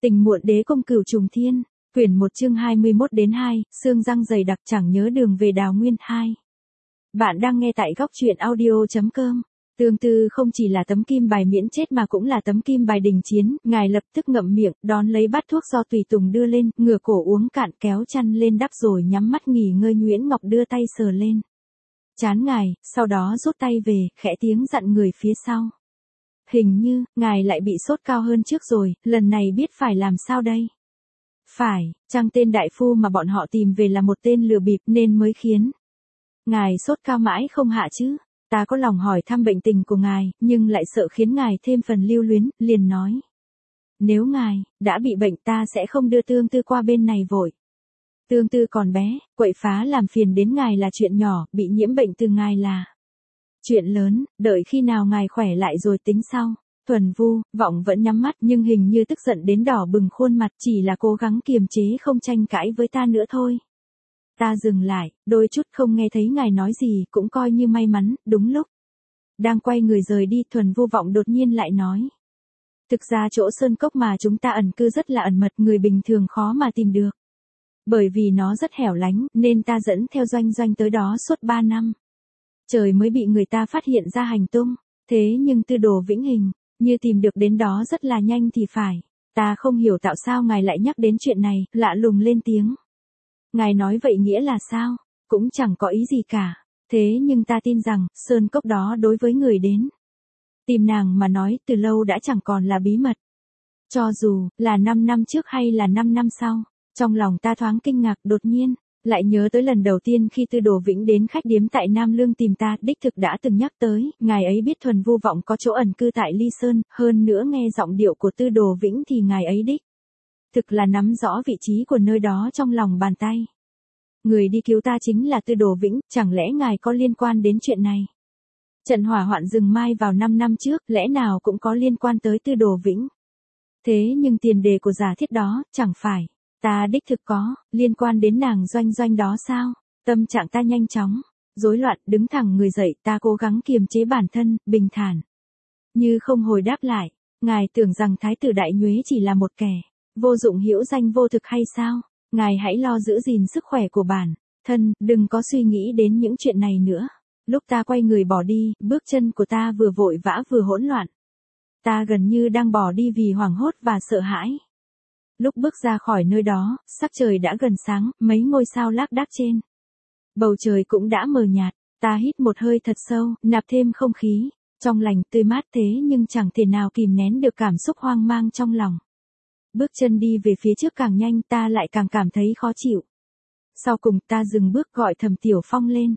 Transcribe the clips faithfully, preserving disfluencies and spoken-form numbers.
Tình muộn đế công cửu trùng thiên, quyển một chương hai mươi mốt đến hai, xương răng dày đặc chẳng nhớ đường về Đào Nguyên hai. Bạn đang nghe tại góc truyện audio chấm com. Tương Tư không chỉ là tấm kim bài miễn chết mà cũng là tấm kim bài đình chiến, ngài lập tức ngậm miệng, đón lấy bát thuốc do tùy tùng đưa lên, ngửa cổ uống cạn kéo chăn lên đắp rồi nhắm mắt nghỉ ngơi. Nguyễn Ngọc đưa tay sờ lên chán ngài, sau đó rút tay về, khẽ tiếng dặn người phía sau. Hình như, ngài lại bị sốt cao hơn trước rồi, lần này biết phải làm sao đây? Phải, chăng tên đại phu mà bọn họ tìm về là một tên lừa bịp nên mới khiến ngài sốt cao mãi không hạ chứ? Ta có lòng hỏi thăm bệnh tình của ngài, nhưng lại sợ khiến ngài thêm phần lưu luyến, liền nói. Nếu ngài đã bị bệnh ta sẽ không đưa Tương Tư qua bên này vội. Tương Tư còn bé, quậy phá làm phiền đến ngài là chuyện nhỏ, bị nhiễm bệnh từ ngài là chuyện lớn, đợi khi nào ngài khỏe lại rồi tính sau. Thuần Vu, Vọng vẫn nhắm mắt nhưng hình như tức giận đến đỏ bừng khuôn mặt, chỉ là cố gắng kiềm chế không tranh cãi với ta nữa thôi. Ta dừng lại, đôi chút không nghe thấy ngài nói gì, cũng coi như may mắn. Đúng lúc đang quay người rời đi, Thuần Vu Vọng đột nhiên lại nói. Thực ra chỗ sơn cốc mà chúng ta ẩn cư rất là ẩn mật, người bình thường khó mà tìm được. Bởi vì nó rất hẻo lánh, nên ta dẫn theo Doanh Doanh tới đó suốt ba năm. Trời mới bị người ta phát hiện ra hành tung. Thế nhưng Tư Đồ Vĩnh Hình, như tìm được đến đó rất là nhanh thì phải. Ta không hiểu tại sao ngài lại nhắc đến chuyện này, lạ lùng lên tiếng. Ngài nói vậy nghĩa là sao? Cũng chẳng có ý gì cả. Thế nhưng ta tin rằng, sơn cốc đó đối với người đến tìm nàng mà nói từ lâu đã chẳng còn là bí mật. Cho dù là năm năm trước hay là năm năm sau, trong lòng ta thoáng kinh ngạc, đột nhiên lại nhớ tới lần đầu tiên khi Tư Đồ Vĩnh đến khách điếm tại Nam Lương tìm ta, đích thực đã từng nhắc tới, ngài ấy biết Thuần Vu Vọng có chỗ ẩn cư tại Ly Sơn, hơn nữa nghe giọng điệu của Tư Đồ Vĩnh thì ngài ấy đích thực là nắm rõ vị trí của nơi đó trong lòng bàn tay. Người đi cứu ta chính là Tư Đồ Vĩnh, chẳng lẽ ngài có liên quan đến chuyện này? Trận hỏa hoạn rừng Mai vào năm năm trước, lẽ nào cũng có liên quan tới Tư Đồ Vĩnh? Thế nhưng tiền đề của giả thiết đó, chẳng phải ta đích thực có liên quan đến nàng Doanh Doanh đó sao? Tâm trạng ta nhanh chóng rối loạn, đứng thẳng người dậy, ta cố gắng kiềm chế bản thân, bình thản như không hồi đáp lại. Ngài tưởng rằng Thái tử Đại Nhuế chỉ là một kẻ vô dụng hữu danh vô thực hay sao? Ngài hãy lo giữ gìn sức khỏe của bản thân, đừng có suy nghĩ đến những chuyện này nữa. Lúc ta quay người bỏ đi, bước chân của ta vừa vội vã vừa hỗn loạn. Ta gần như đang bỏ đi vì hoảng hốt và sợ hãi. Lúc bước ra khỏi nơi đó, sắc trời đã gần sáng, mấy ngôi sao lác đác trên bầu trời cũng đã mờ nhạt. Ta hít một hơi thật sâu, nạp thêm không khí trong lành tươi mát, thế nhưng chẳng thể nào kìm nén được cảm xúc hoang mang trong lòng. Bước chân đi về phía trước càng nhanh, ta lại càng cảm thấy khó chịu. Sau cùng ta dừng bước gọi Thẩm Tiểu Phong lên.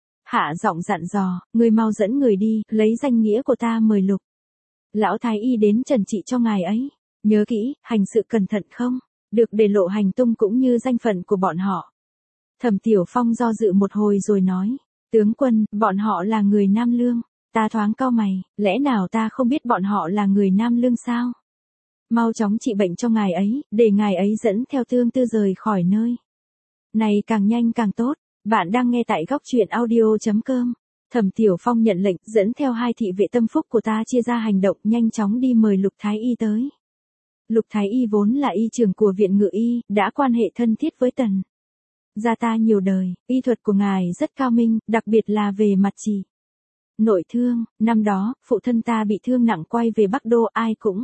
Hạ giọng dặn dò, người mau dẫn người đi, lấy danh nghĩa của ta mời Lục lão thái y đến trần trị cho ngài ấy. Nhớ kỹ, hành sự cẩn thận không được để lộ hành tung cũng như danh phận của bọn họ. Thẩm Tiểu Phong do dự một hồi rồi nói, tướng quân, bọn họ là người Nam Lương. Ta thoáng cau mày, lẽ nào ta không biết bọn họ là người Nam Lương sao? Mau chóng trị bệnh cho ngài ấy, để ngài ấy dẫn theo Tương Tư rời khỏi nơi này càng nhanh càng tốt. Bạn đang nghe tại góc truyện audio chấm com. Thẩm Tiểu Phong nhận lệnh, dẫn theo hai thị vệ tâm phúc của ta chia ra hành động, nhanh chóng đi mời Lục Thái Y tới. Lục Thái Y vốn là y trưởng của viện ngự y, đã quan hệ thân thiết với Tần gia ta nhiều đời, y thuật của ngài rất cao minh, đặc biệt là về mặt trị nội thương. Năm đó, phụ thân ta bị thương nặng quay về Bắc Đô, ai cũng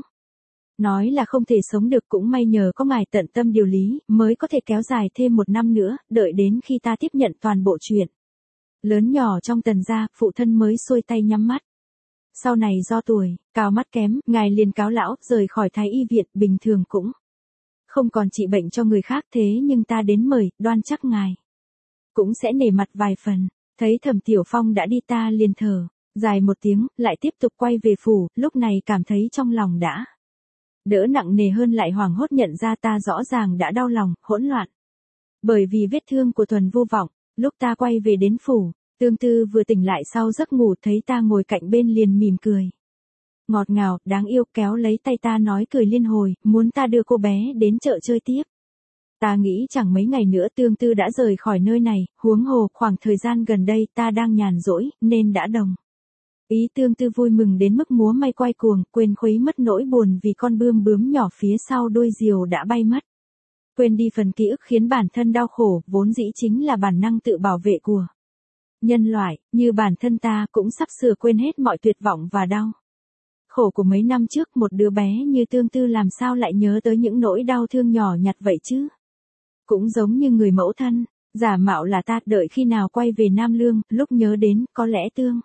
nói là không thể sống được, cũng may nhờ có ngài tận tâm điều lý, mới có thể kéo dài thêm một năm nữa, đợi đến khi ta tiếp nhận toàn bộ chuyện lớn nhỏ trong Tần gia, phụ thân mới xuôi tay nhắm mắt. Sau này do tuổi cao mắt kém, ngài liền cáo lão, rời khỏi Thái Y viện, bình thường cũng không còn trị bệnh cho người khác, thế nhưng ta đến mời, đoan chắc ngài cũng sẽ nể mặt vài phần. Thấy Thẩm Tiểu Phong đã đi, ta liền thở dài một tiếng, lại tiếp tục quay về phủ, lúc này cảm thấy trong lòng đã đỡ nặng nề hơn, lại hoảng hốt nhận ra ta rõ ràng đã đau lòng, hỗn loạn bởi vì vết thương của Thuần Vu Vọng. Lúc ta quay về đến phủ, Tương Tư vừa tỉnh lại sau giấc ngủ, thấy ta ngồi cạnh bên liền mỉm cười ngọt ngào, đáng yêu, kéo lấy tay ta nói cười liên hồi, muốn ta đưa cô bé đến chợ chơi tiếp. Ta nghĩ chẳng mấy ngày nữa Tương Tư đã rời khỏi nơi này, huống hồ khoảng thời gian gần đây ta đang nhàn rỗi, nên đã đồng Ý Tương Tư vui mừng đến mức múa may quay cuồng, quên khuấy mất nỗi buồn vì con bươm bướm nhỏ phía sau đuôi diều đã bay mất. Quên đi phần ký ức khiến bản thân đau khổ, vốn dĩ chính là bản năng tự bảo vệ của nhân loại, như bản thân ta cũng sắp sửa quên hết mọi tuyệt vọng và đau khổ của mấy năm trước. Một đứa bé như Tương Tư làm sao lại nhớ tới những nỗi đau thương nhỏ nhặt vậy chứ? Cũng giống như người mẫu thân, giả mạo là ta, đợi khi nào quay về Nam Lương, lúc nhớ đến, có lẽ Tương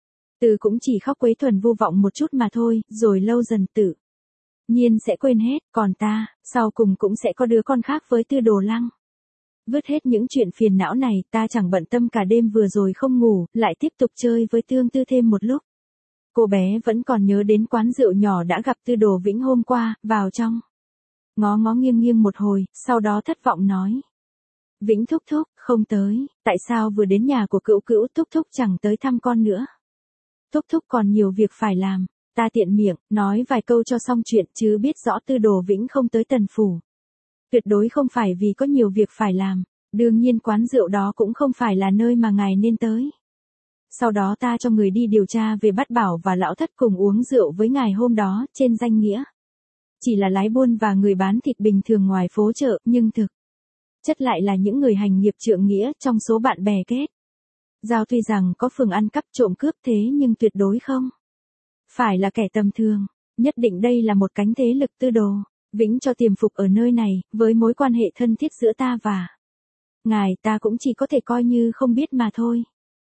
Tư cũng chỉ khóc quấy thuần vô vọng một chút mà thôi, rồi lâu dần tự nhiên sẽ quên hết, còn ta, sau cùng cũng sẽ có đứa con khác với Tư Đồ Lăng. Vứt hết những chuyện phiền não này, ta chẳng bận tâm cả đêm vừa rồi không ngủ, lại tiếp tục chơi với Tương Tư thêm một lúc. Cô bé vẫn còn nhớ đến quán rượu nhỏ đã gặp Tư Đồ Vĩnh hôm qua, vào trong. Ngó ngó nghiêng nghiêng một hồi, sau đó thất vọng nói. Vĩnh thúc thúc, không tới, tại sao vừa đến nhà của cữu cữu thúc thúc chẳng tới thăm con nữa? Thúc thúc còn nhiều việc phải làm, ta tiện miệng, nói vài câu cho xong chuyện chứ biết rõ Tư Đồ Vĩnh không tới Tần Phủ. Tuyệt đối không phải vì có nhiều việc phải làm, đương nhiên quán rượu đó cũng không phải là nơi mà ngài nên tới. Sau đó ta cho người đi điều tra về Bát Bảo và Lão Thất cùng uống rượu với ngài hôm đó, trên danh nghĩa chỉ là lái buôn và người bán thịt bình thường ngoài phố chợ, nhưng thực chất lại là những người hành nghiệp trượng nghĩa trong số bạn bè kết giao. Tuy rằng có phường ăn cắp trộm cướp thế nhưng tuyệt đối không phải là kẻ tầm thường, nhất định đây là một cánh thế lực Tư Đồ Vĩnh cho tiềm phục ở nơi này. Với mối quan hệ thân thiết giữa ta và ngài, ta cũng chỉ có thể coi như không biết mà thôi.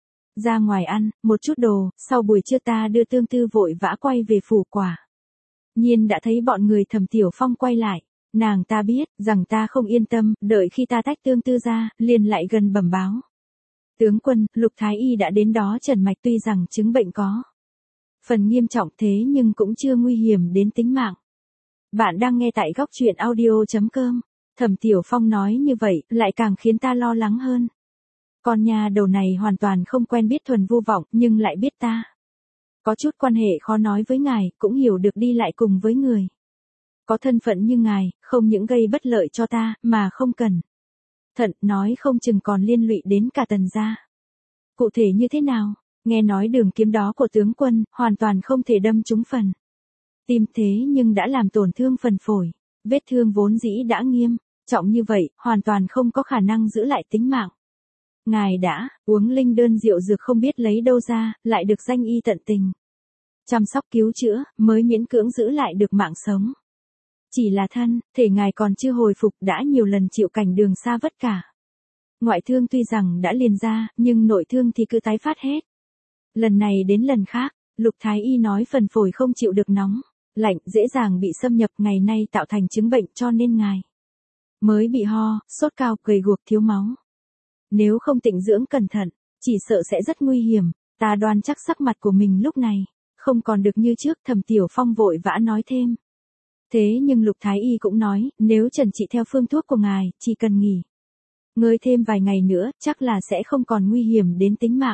Ra ngoài ăn một chút đồ, sau buổi trưa ta đưa Tương Tư vội vã quay về phủ. Quả nhiên đã thấy bọn người Thẩm Tiểu Phong quay lại. Nàng ta biết rằng ta không yên tâm, đợi khi ta tách Tương Tư ra, liền lại gần bẩm báo. Tướng quân, Lục Thái Y đã đến đó trần mạch, tuy rằng chứng bệnh có phần nghiêm trọng thế nhưng cũng chưa nguy hiểm đến tính mạng. Bạn đang nghe tại góc truyện audio chấm com. Thẩm Tiểu Phong nói như vậy, lại càng khiến ta lo lắng hơn. Con nhà đầu này hoàn toàn không quen biết thuần vô vọng, nhưng lại biết ta có chút quan hệ khó nói với ngài, cũng hiểu được đi lại cùng với người có thân phận như ngài, không những gây bất lợi cho ta, mà không cần thận, nói không chừng còn liên lụy đến cả Tần gia. Cụ thể như thế nào? Nghe nói đường kiếm đó của tướng quân, hoàn toàn không thể đâm trúng phần tim, thế nhưng đã làm tổn thương phần phổi. Vết thương vốn dĩ đã nghiêm trọng như vậy, hoàn toàn không có khả năng giữ lại tính mạng. Ngài đã uống linh đơn rượu dược không biết lấy đâu ra, lại được danh y tận tình chăm sóc cứu chữa, mới miễn cưỡng giữ lại được mạng sống. Chỉ là thân thể ngài còn chưa hồi phục, đã nhiều lần chịu cảnh đường xa vất cả. Ngoại thương tuy rằng đã liền ra, nhưng nội thương thì cứ tái phát hết. Lần này đến lần khác, Lục Thái Y nói phần phổi không chịu được nóng lạnh, dễ dàng bị xâm nhập, ngày nay tạo thành chứng bệnh, cho nên ngài mới bị ho, sốt cao, gầy guộc, thiếu máu. Nếu không tịnh dưỡng cẩn thận, chỉ sợ sẽ rất nguy hiểm. Ta đoan chắc sắc mặt của mình lúc này không còn được như trước. Thẩm Tiểu Phong vội vã nói thêm. Thế nhưng Lục Thái Y cũng nói, nếu trần trị theo phương thuốc của ngài, chỉ cần nghỉ ngơi thêm vài ngày nữa, chắc là sẽ không còn nguy hiểm đến tính mạng.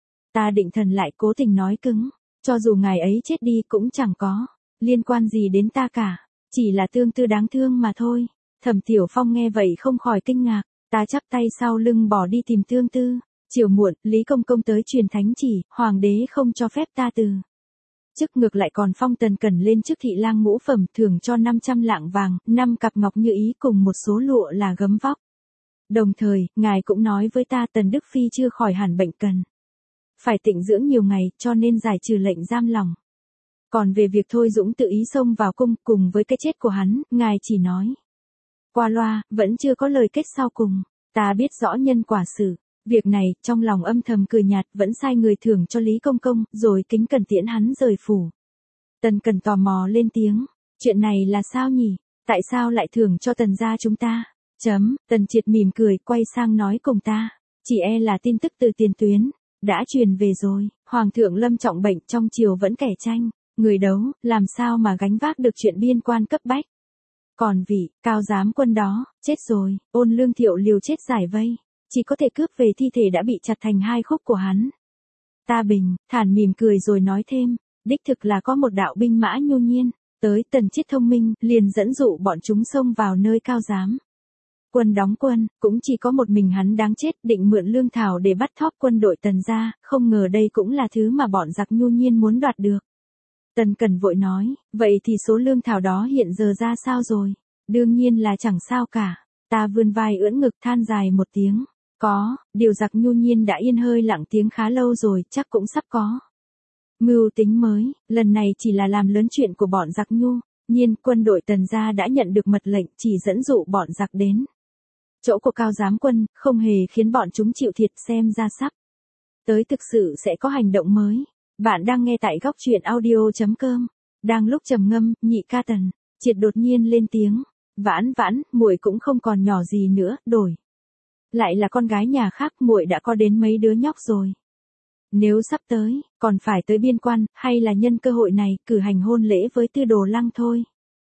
Ta định thần lại cố tình nói cứng, cho dù ngài ấy chết đi cũng chẳng có liên quan gì đến ta cả, chỉ là Tương Tư đáng thương mà thôi. Thẩm Tiểu Phong nghe vậy không khỏi kinh ngạc. Ta chắp tay sau lưng bỏ đi tìm Tương Tư. Chiều muộn, Lý Công Công tới truyền thánh chỉ, hoàng đế không cho phép ta từ chức, ngược lại còn phong Tần Cẩn lên chức thị lang ngũ phẩm, thưởng cho năm trăm lạng vàng, năm cặp ngọc như ý cùng một số lụa là gấm vóc. Đồng thời, ngài cũng nói với ta Tần Đức Phi chưa khỏi hẳn bệnh, cần phải tịnh dưỡng nhiều ngày, cho nên giải trừ lệnh giam lòng. Còn về việc Thôi Dũng tự ý xông vào cung, cùng với cái chết của hắn, ngài chỉ nói qua loa, vẫn chưa có lời kết sau cùng. Ta biết rõ nhân quả sự việc này, trong lòng âm thầm cười nhạt, vẫn sai người thưởng cho Lý Công Công, rồi kính cẩn tiễn hắn rời phủ. Tần Cẩn tò mò lên tiếng, chuyện này là sao nhỉ? Tại sao lại thưởng cho Tần gia chúng ta? Chấm, Tần Triệt mỉm cười, quay sang nói cùng ta, chỉ e là tin tức từ tiền tuyến đã truyền về rồi. Hoàng thượng lâm trọng bệnh, trong triều vẫn kẻ tranh người đấu, làm sao mà gánh vác được chuyện biên quan cấp bách. Còn vị cao giám quân đó chết rồi. Ôn Lương Thiệu liều chết giải vây, chỉ có thể cướp về thi thể đã bị chặt thành hai khúc của hắn. Ta bình thản mỉm cười rồi nói thêm, đích thực là có một đạo binh mã nhu nhiên tới. Tần Chiết thông minh, liền dẫn dụ bọn chúng xông vào nơi cao giám quân đóng quân, cũng chỉ có một mình hắn đáng chết, định mượn lương thảo để bắt thóp quân đội Tần gia, không ngờ đây cũng là thứ mà bọn giặc nhu nhiên muốn đoạt được. Tần Cẩn vội nói, vậy thì số lương thảo đó hiện giờ ra sao rồi? Đương nhiên là chẳng sao cả. Ta vươn vai ưỡn ngực than dài một tiếng. Có, điều giặc nhu nhiên đã yên hơi lặng tiếng khá lâu rồi, chắc cũng sắp có mưu tính mới, lần này chỉ là làm lớn chuyện của bọn giặc nhu. Nhiên, quân đội Tần gia đã nhận được mật lệnh chỉ dẫn dụ bọn giặc đến chỗ của Cao Giám quân, không hề khiến bọn chúng chịu thiệt, xem ra sắp tới thực sự sẽ có hành động mới. Bạn đang nghe tại góc truyện audio chấm com. Đang lúc trầm ngâm, nhị ca Tần Triệt đột nhiên lên tiếng, "Vãn Vãn, muội cũng không còn nhỏ gì nữa, đổi lại là con gái nhà khác, muội đã có đến mấy đứa nhóc rồi. Nếu sắp tới, còn phải tới biên quan, hay là nhân cơ hội này cử hành hôn lễ với Tư Đồ Lăng thôi?"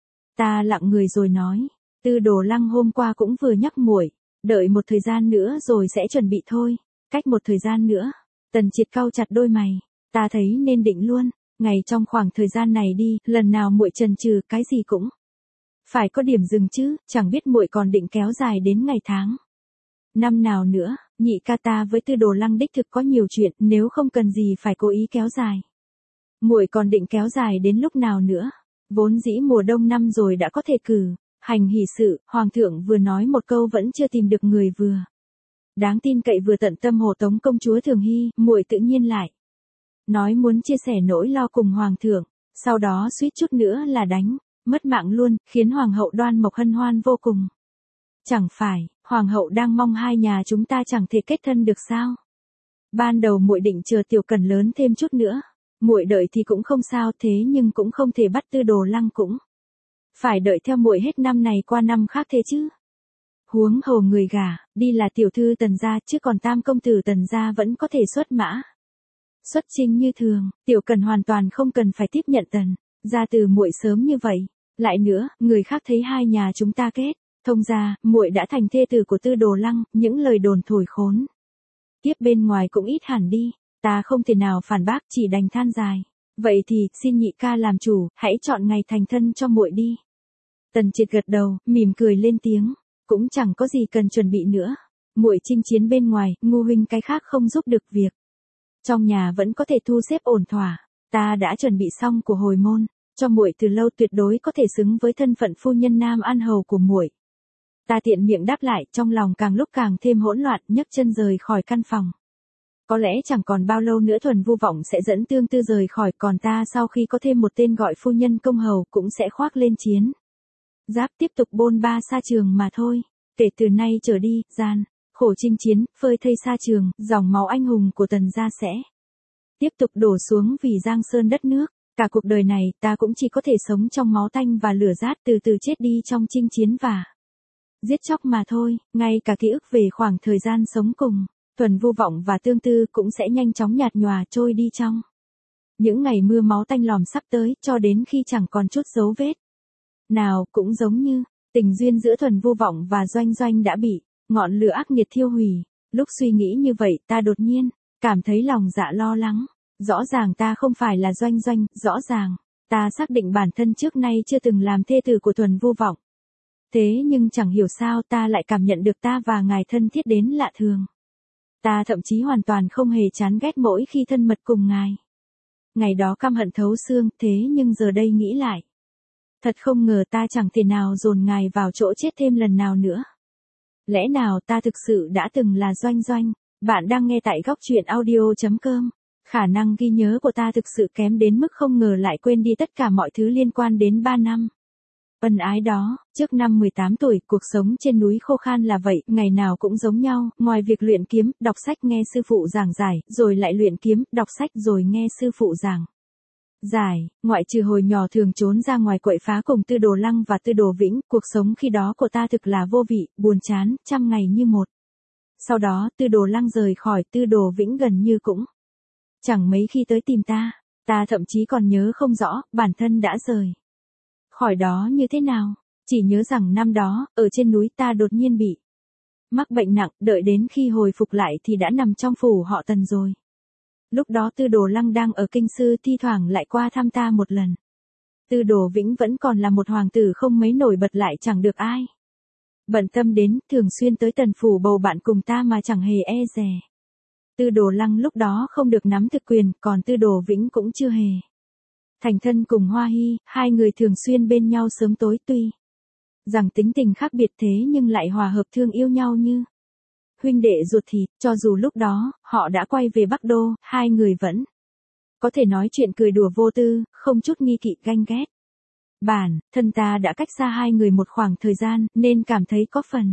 Ta lặng người rồi nói, Tư Đồ Lăng hôm qua cũng vừa nhắc muội, đợi một thời gian nữa rồi sẽ chuẩn bị thôi. Cách một thời gian nữa. Tần Triệt cau chặt đôi mày, ta thấy nên định luôn, ngày trong khoảng thời gian này đi, lần nào muội chần chừ cái gì cũng phải có điểm dừng chứ, chẳng biết muội còn định kéo dài đến ngày tháng năm nào nữa. Nhị ca, ta với Tư Đồ Lăng đích thực có nhiều chuyện, nếu không cần gì phải cố ý kéo dài. Muội còn định kéo dài đến lúc nào nữa? Vốn dĩ mùa đông năm rồi đã có thể cử hành hỷ sự, hoàng thượng vừa nói một câu vẫn chưa tìm được người vừa đáng tin cậy vừa tận tâm hộ tống công chúa Thường Hy, muội tự nhiên lại nói muốn chia sẻ nỗi lo cùng hoàng thượng, sau đó suýt chút nữa là đánh mất mạng luôn, khiến hoàng hậu Đoan Mộc hân hoan vô cùng. Chẳng phải hoàng hậu đang mong hai nhà chúng ta chẳng thể kết thân được sao? Ban đầu muội định chờ Tiểu Cẩn lớn thêm chút nữa, muội đợi thì cũng không sao, thế nhưng cũng không thể bắt Tư Đồ Lăng cũng phải đợi theo muội hết năm này qua năm khác thế chứ. Huống hồ người gả đi là tiểu thư Tần gia, chứ còn tam công tử Tần gia vẫn có thể xuất mã xuất chinh như thường. Tiểu Cẩn hoàn toàn không cần phải tiếp nhận Tần gia từ muội sớm như vậy. Lại nữa, người khác thấy hai nhà chúng ta kết thông gia, muội đã thành thê tử của Tư Đồ Lăng, những lời đồn thổi khốn tiếp bên ngoài cũng ít hẳn đi. Ta không thể nào phản bác, chỉ đành than dài. Vậy thì, xin nhị ca làm chủ, hãy chọn ngày thành thân cho muội đi. Tần Triệt gật đầu, mỉm cười lên tiếng, cũng chẳng có gì cần chuẩn bị nữa. Muội chinh chiến bên ngoài, Ngu huynh cái khác không giúp được việc trong nhà vẫn có thể thu xếp ổn thỏa. Ta đã chuẩn bị xong của hồi môn cho muội từ lâu, tuyệt đối có thể xứng với thân phận phu nhân Nam An hầu của muội. Ta tiện miệng đáp lại, trong lòng càng lúc càng thêm hỗn loạn, nhấc chân rời khỏi căn phòng. Có lẽ chẳng còn bao lâu nữa Thuần Vu Vọng sẽ dẫn Tương Tư rời khỏi, còn ta sau khi có thêm một tên gọi phu nhân công hầu cũng sẽ khoác lên chiến giáp tiếp tục bôn ba xa trường mà thôi. Kể từ nay trở đi, gian khổ chinh chiến, phơi thây xa trường, dòng máu anh hùng của Tần gia sẽ tiếp tục đổ xuống vì Giang Sơn đất nước. Cả cuộc đời này, ta cũng chỉ có thể sống trong máu tanh và lửa rát, từ từ chết đi trong chinh chiến và giết chóc mà thôi. Ngay cả ký ức về khoảng thời gian sống cùng Thuần Vu Vọng và Tương Tư cũng sẽ nhanh chóng nhạt nhòa trôi đi trong những ngày mưa máu tanh lòm sắp tới, cho đến khi chẳng còn chút dấu vết nào. Cũng giống như tình duyên giữa Thuần Vu Vọng và Doanh Doanh đã bị ngọn lửa ác nghiệt thiêu hủy. Lúc suy nghĩ như vậy, ta đột nhiên cảm thấy lòng dạ lo lắng. Rõ ràng ta không phải là Doanh Doanh, rõ ràng ta xác định bản thân trước nay chưa từng làm thê tử của Thuần Vu Vọng. Thế nhưng chẳng hiểu sao ta lại cảm nhận được ta và ngài thân thiết đến lạ thường. Ta thậm chí hoàn toàn không hề chán ghét mỗi khi thân mật cùng ngài. Ngày đó căm hận thấu xương, thế nhưng giờ đây nghĩ lại, thật không ngờ ta chẳng thể nào dồn ngài vào chỗ chết thêm lần nào nữa. Lẽ nào ta thực sự đã từng là Doanh Doanh? Bạn đang nghe tại góc truyện audio chấm com. Khả năng ghi nhớ của ta thực sự kém đến mức không ngờ lại quên đi tất cả mọi thứ liên quan đến ba năm ân ái đó. Trước năm mười tám tuổi, cuộc sống trên núi khô khan là vậy, ngày nào cũng giống nhau, ngoài việc luyện kiếm, đọc sách nghe sư phụ giảng giải, rồi lại luyện kiếm, đọc sách rồi nghe sư phụ giảng giải, ngoại trừ hồi nhỏ thường trốn ra ngoài quậy phá cùng Tư Đồ Lăng và Tư Đồ Vĩnh, cuộc sống khi đó của ta thực là vô vị, buồn chán, trăm ngày như một. Sau đó, Tư Đồ Lăng rời khỏi, Tư Đồ Vĩnh gần như cũng chẳng mấy khi tới tìm ta. Ta thậm chí còn nhớ không rõ, bản thân đã rời khỏi đó như thế nào. Chỉ nhớ rằng năm đó, ở trên núi ta đột nhiên bị mắc bệnh nặng, đợi đến khi hồi phục lại thì đã nằm trong phủ họ Tần rồi. Lúc đó Tư Đồ Lăng đang ở kinh sư, thi thoảng lại qua thăm ta một lần. Tư Đồ Vĩnh vẫn còn là một hoàng tử không mấy nổi bật, lại chẳng được ai Bận tâm đến, thường xuyên tới Tần phủ bầu bạn cùng ta mà chẳng hề e dè. Tư Đồ Lăng lúc đó không được nắm thực quyền, còn Tư Đồ Vĩnh cũng chưa hề. Thành thân cùng Hoa Hy, hai người thường xuyên bên nhau sớm tối, tuy rằng tính tình khác biệt thế nhưng lại hòa hợp thương yêu nhau như huynh đệ ruột thịt. Cho dù lúc đó, họ đã quay về Bắc Đô, hai người vẫn có thể nói chuyện cười đùa vô tư, không chút nghi kỵ ganh ghét. Bản thân ta đã cách xa hai người một khoảng thời gian, nên cảm thấy có phần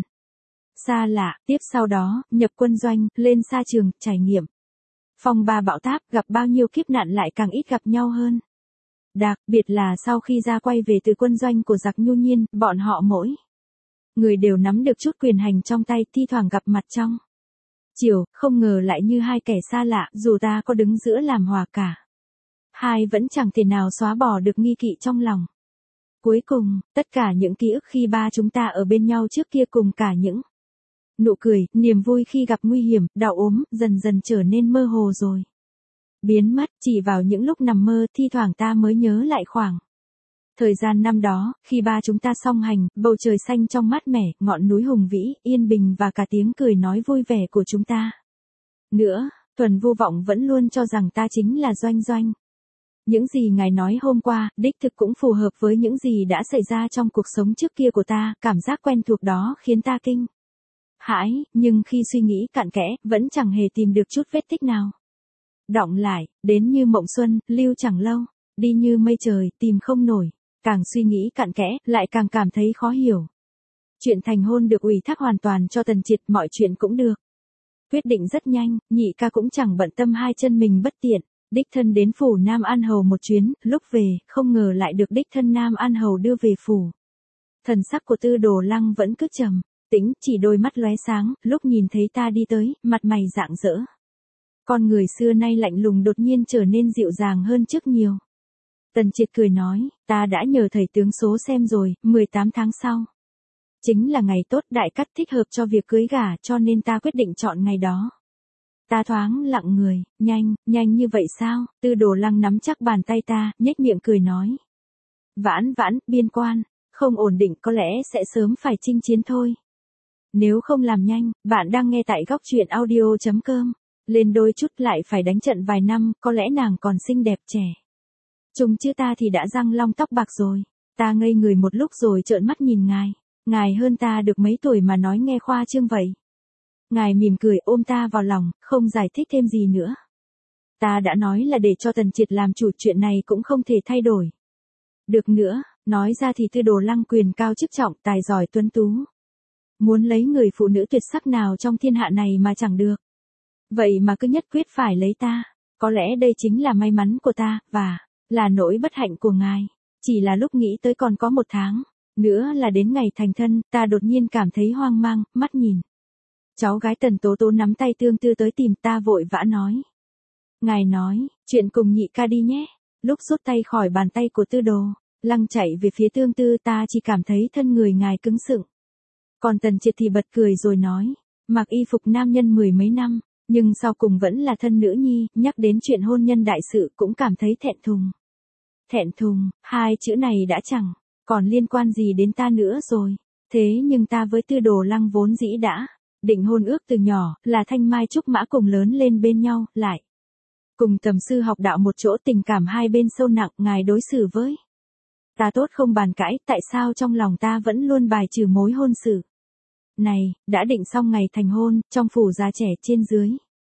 xa lạ. Tiếp sau đó, nhập quân doanh, lên sa trường, trải nghiệm phong ba bão táp, gặp bao nhiêu kiếp nạn lại càng ít gặp nhau hơn. Đặc biệt là sau khi ra quay về từ quân doanh của giặc Nhu Nhiên, bọn họ mỗi người đều nắm được chút quyền hành trong tay, thi thoảng gặp mặt trong chiều, không ngờ lại như hai kẻ xa lạ, dù ta có đứng giữa làm hòa cả. Hai vẫn chẳng thể nào xóa bỏ được nghi kỵ trong lòng. Cuối cùng, tất cả những ký ức khi ba chúng ta ở bên nhau trước kia cùng cả những nụ cười, niềm vui khi gặp nguy hiểm, đau ốm, dần dần trở nên mơ hồ rồi biến mất. Chỉ vào những lúc nằm mơ, thi thoảng ta mới nhớ lại khoảng thời gian năm đó, khi ba chúng ta song hành, bầu trời xanh trong mát mẻ, ngọn núi hùng vĩ, yên bình và cả tiếng cười nói vui vẻ của chúng ta. Nữa, Tuần Vô Vọng vẫn luôn cho rằng ta chính là Doanh Doanh. Những gì ngài nói hôm qua, đích thực cũng phù hợp với những gì đã xảy ra trong cuộc sống trước kia của ta, cảm giác quen thuộc đó khiến ta kinh hãi, nhưng khi suy nghĩ cặn kẽ, vẫn chẳng hề tìm được chút vết tích nào. Đọng lại, đến như mộng xuân, lưu chẳng lâu, đi như mây trời, tìm không nổi. Càng suy nghĩ cặn kẽ, lại càng cảm thấy khó hiểu. Chuyện thành hôn được ủy thác hoàn toàn cho Tần Triệt, mọi chuyện cũng được quyết định rất nhanh, nhị ca cũng chẳng bận tâm hai chân mình bất tiện. Đích thân đến phủ Nam An Hầu một chuyến, lúc về, không ngờ lại được đích thân Nam An Hầu đưa về phủ. Thần sắc của Tư Đồ Lăng vẫn cứ trầm tĩnh, chỉ đôi mắt lóe sáng, lúc nhìn thấy ta đi tới, mặt mày rạng rỡ. Con người xưa nay lạnh lùng đột nhiên trở nên dịu dàng hơn trước nhiều. Tần Triệt cười nói, ta đã nhờ thầy tướng số xem rồi, mười tám tháng sau chính là ngày tốt, đại cát thích hợp cho việc cưới gả, cho nên ta quyết định chọn ngày đó. Ta thoáng lặng người, nhanh, nhanh như vậy sao? Tư Đồ Lăng nắm chắc bàn tay ta, nhếch miệng cười nói. Vãn vãn, biên quan, không ổn định, có lẽ sẽ sớm phải chinh chiến thôi. Nếu không làm nhanh, bạn đang nghe tại góc truyện audio chấm com. Lên đôi chút lại phải đánh trận vài năm, có lẽ nàng còn xinh đẹp trẻ. Trùng chứ ta thì đã răng long tóc bạc rồi. Ta ngây người một lúc rồi trợn mắt nhìn ngài. Ngài hơn ta được mấy tuổi mà nói nghe khoa trương vậy. Ngài mỉm cười ôm ta vào lòng, không giải thích thêm gì nữa. Ta đã nói là để cho Tần Triệt làm chủ, chuyện này cũng không thể thay đổi được nữa. Nói ra thì Tư Đồ Lăng quyền cao chức trọng, tài giỏi tuấn tú. Muốn lấy người phụ nữ tuyệt sắc nào trong thiên hạ này mà chẳng được. Vậy mà cứ nhất quyết phải lấy ta. Có lẽ đây chính là may mắn của ta, và là nỗi bất hạnh của ngài. Chỉ là lúc nghĩ tới còn có một tháng nữa là đến ngày thành thân, ta đột nhiên cảm thấy hoang mang, mắt nhìn cháu gái Tần Tố Tố nắm tay Tương Tư tới tìm, ta vội vã nói. Ngài nói, chuyện cùng nhị ca đi nhé. Lúc rút tay khỏi bàn tay của Tư Đồ Lăng chạy về phía Tương Tư, ta chỉ cảm thấy thân người ngài cứng sững. Còn Tần Triệt thì bật cười rồi nói, mặc y phục nam nhân mười mấy năm, nhưng sau cùng vẫn là thân nữ nhi, nhắc đến chuyện hôn nhân đại sự cũng cảm thấy thẹn thùng. Thẹn thùng, hai chữ này đã chẳng còn liên quan gì đến ta nữa rồi. Thế nhưng ta với Tư Đồ Lăng vốn dĩ đã định hôn ước từ nhỏ, là thanh mai trúc mã cùng lớn lên bên nhau, lại cùng tầm sư học đạo một chỗ, tình cảm hai bên sâu nặng. Ngài đối xử với ta tốt không bàn cãi, tại sao trong lòng ta vẫn luôn bài trừ mối hôn sự này? Đã định xong ngày thành hôn, trong phủ già trẻ trên dưới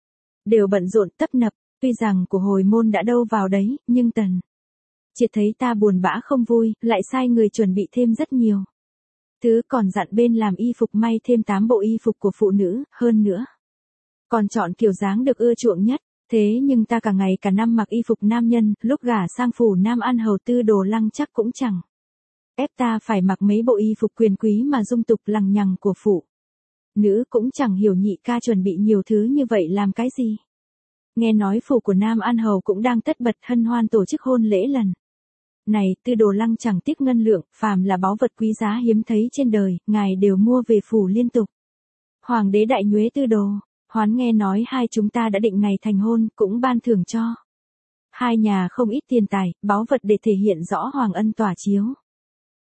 đều bận rộn tấp nập, tuy rằng của hồi môn đã đâu vào đấy, nhưng Tần Triệt thấy ta buồn bã không vui, lại sai người chuẩn bị thêm rất nhiều thứ, còn dặn bên làm y phục may thêm tám bộ y phục của phụ nữ, hơn nữa còn chọn kiểu dáng được ưa chuộng nhất. Thế nhưng ta cả ngày cả năm mặc y phục nam nhân, lúc gả sang phủ Nam An Hầu Tư Đồ Lăng chắc cũng chẳng ép ta phải mặc mấy bộ y phục quyền quý mà dung tục lằng nhằng của phụ nữ, cũng chẳng hiểu nhị ca chuẩn bị nhiều thứ như vậy làm cái gì. Nghe nói phủ của Nam An Hầu cũng đang tất bật hân hoan tổ chức hôn lễ lần này. Tư Đồ Lăng chẳng tiếc ngân lượng, phàm là báu vật quý giá hiếm thấy trên đời, ngài đều mua về phủ liên tục. Hoàng đế đại nhuế Tư Đồ Hoán nghe nói hai chúng ta đã định ngày thành hôn, cũng ban thưởng cho hai nhà không ít tiền tài, báu vật để thể hiện rõ hoàng ân tỏa chiếu.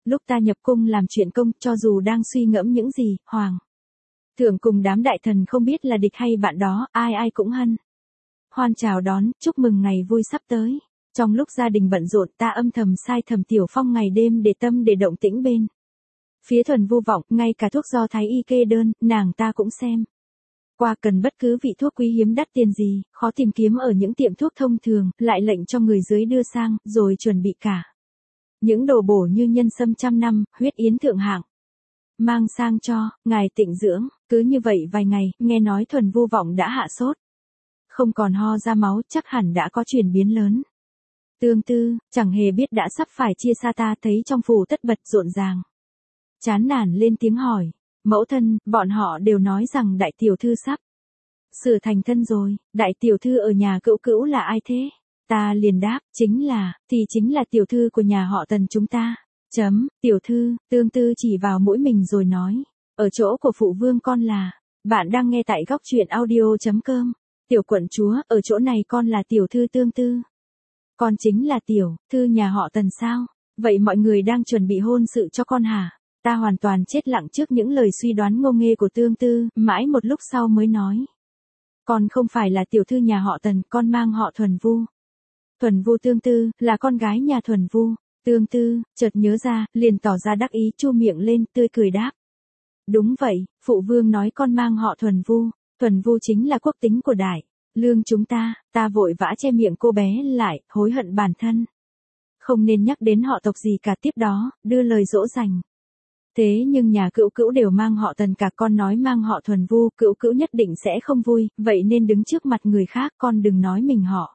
lúc ta nhập cung làm chuyện công, cho dù đang suy ngẫm những gì, Hoàng thượng cùng đám đại thần không biết là địch hay bạn đó, ai ai cũng hân hoan chào đón, chúc mừng ngày vui sắp tới. Trong lúc gia đình bận rộn, ta âm thầm sai Thẩm Tiểu Phong ngày đêm để tâm để động tĩnh bên phía Thuần Vu Vọng, ngay cả thuốc do thái y kê đơn, nàng ta cũng xem qua, cần bất cứ vị thuốc quý hiếm đắt tiền gì, khó tìm kiếm ở những tiệm thuốc thông thường, lại lệnh cho người dưới đưa sang, rồi chuẩn bị cả những đồ bổ như nhân sâm trăm năm, huyết yến thượng hạng, mang sang cho ngài tịnh dưỡng. Cứ như vậy vài ngày, nghe nói Thuần Vu Vọng đã hạ sốt, không còn ho ra máu, chắc hẳn đã có chuyển biến lớn. Tương Tư chẳng hề biết đã sắp phải chia xa, ta thấy trong phủ tất bật rộn ràng, chán nản lên tiếng hỏi, mẫu thân, bọn họ đều nói rằng đại tiểu thư sắp sửa thành thân rồi. Đại tiểu thư ở nhà Cữu Cữu là ai thế? Ta liền đáp, chính là, thì chính là tiểu thư của nhà họ Tần chúng ta. Chấm, tiểu thư. Tương Tư chỉ vào mũi mình rồi nói, ở chỗ của phụ vương con là. Bạn đang nghe tại góc truyện audio chấm com. Tiểu quận chúa, ở chỗ này con là tiểu thư Tương Tư. Con chính là tiểu thư nhà họ Tần sao? Vậy mọi người đang chuẩn bị hôn sự cho con hả? Ta hoàn toàn chết lặng trước những lời suy đoán ngô nghê của Tương Tư, mãi một lúc sau mới nói. Con không phải là tiểu thư nhà họ Tần, con mang họ Thuần Vu. Thuần Vu Tương Tư, là con gái nhà Thuần Vu. Tương Tư, chợt nhớ ra, liền tỏ ra đắc ý, chu miệng lên, tươi cười đáp. Đúng vậy, phụ vương nói con mang họ Thuần Vu. Thuần Vu chính là quốc tính của đại lương chúng ta. Ta vội vã che miệng cô bé lại, hối hận bản thân không nên nhắc đến họ tộc gì cả, tiếp đó đưa lời dỗ dành. Thế nhưng nhà Cữu Cữu đều mang họ Tần cả, con nói mang họ Thuần Vu, Cữu Cữu nhất định sẽ không vui, vậy nên đứng trước mặt người khác con đừng nói mình họ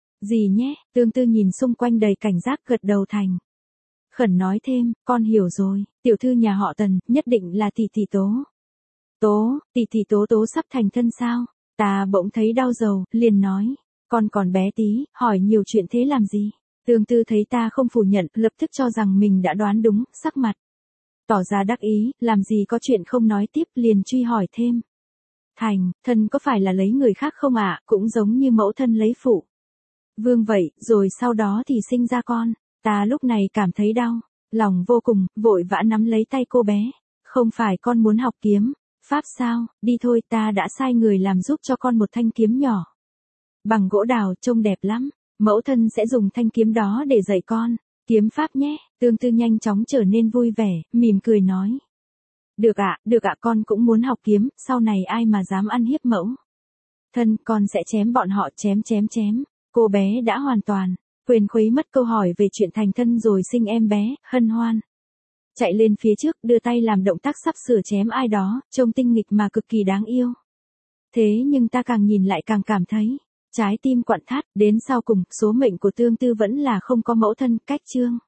gì nhé. Tương Tư nhìn xung quanh đầy cảnh giác, gật đầu thành khẩn nói thêm, con hiểu rồi, tiểu thư nhà họ Tần, nhất định là tỷ tỷ Tố. Tố, tỷ tỷ Tố Tố sắp thành thân sao? Ta bỗng thấy đau đầu, liền nói, con còn bé tí, hỏi nhiều chuyện thế làm gì? Tương Tư thấy ta không phủ nhận, lập tức cho rằng mình đã đoán đúng, sắc mặt tỏ ra đắc ý, làm gì có chuyện không nói tiếp, liền truy hỏi thêm. Thành, thân có phải là lấy người khác không ạ? À? Cũng giống như mẫu thân lấy phụ vương vậy, rồi sau đó thì sinh ra con. Ta lúc này cảm thấy đau lòng vô cùng, vội vã nắm lấy tay cô bé. Không phải con muốn học kiếm pháp sao? Đi thôi, ta đã sai người làm giúp cho con một thanh kiếm nhỏ bằng gỗ đào, trông đẹp lắm. Mẫu thân sẽ dùng thanh kiếm đó để dạy con kiếm pháp nhé. Tương Tư nhanh chóng trở nên vui vẻ, mỉm cười nói. Được ạ, được ạ, con cũng muốn học kiếm, sau này ai mà dám ăn hiếp mẫu thân, con sẽ chém bọn họ, chém chém chém. Cô bé đã hoàn toàn quên khuấy mất câu hỏi về chuyện thành thân rồi sinh em bé, hân hoan chạy lên phía trước, đưa tay làm động tác sắp sửa chém ai đó, trông tinh nghịch mà cực kỳ đáng yêu. Thế nhưng ta càng nhìn lại càng cảm thấy trái tim quặn thắt. Đến sau cùng, số mệnh của Tương Tư vẫn là không có mẫu thân. Cách chương